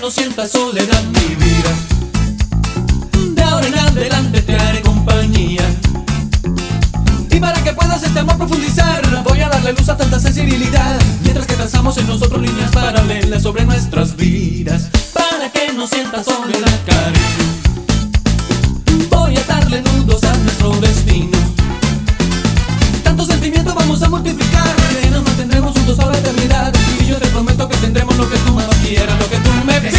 no sientas soledad, mi vida. De ahora en adelante te haré compañía. Y para que puedas este amor profundizar, voy a darle luz a tanta sensibilidad, mientras que trazamos en nosotros líneas paralelas sobre nuestras vidas. Para que no sientas soledad, cariño, voy a darle nudos a nuestro destino. Tanto sentimiento vamos a multiplicar, que nos mantendremos juntos a la eternidad. Y yo te prometo que tendremos lo que tú más quieras, lo que tú me pidas.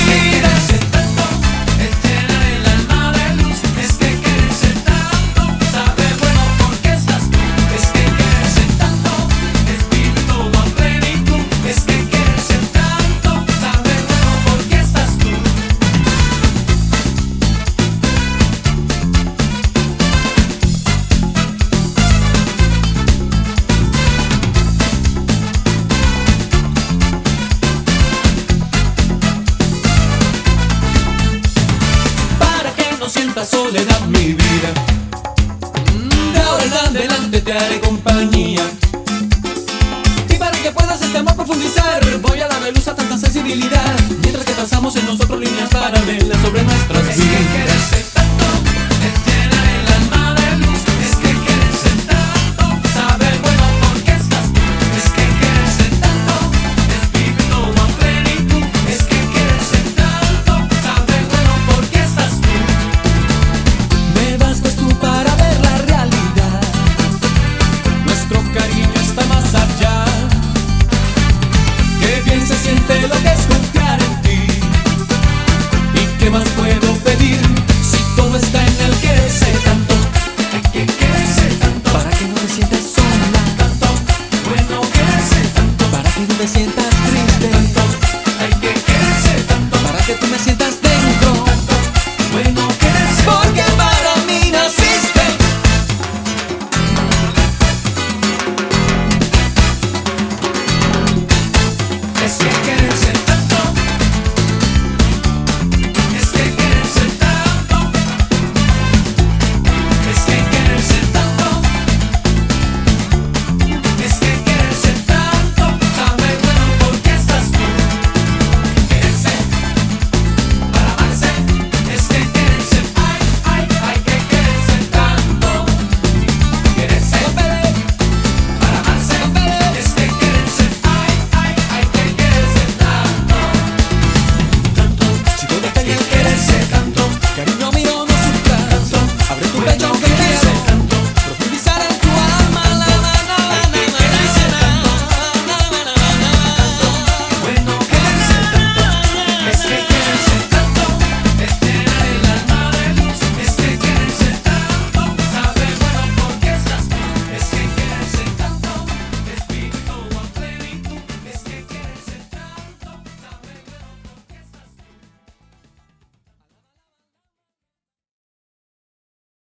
No sientas soledad, mi vida. De ahora en adelante te haré compañía. Y para que puedas este amor profundizar, voy a darle luz a tanta sensibilidad,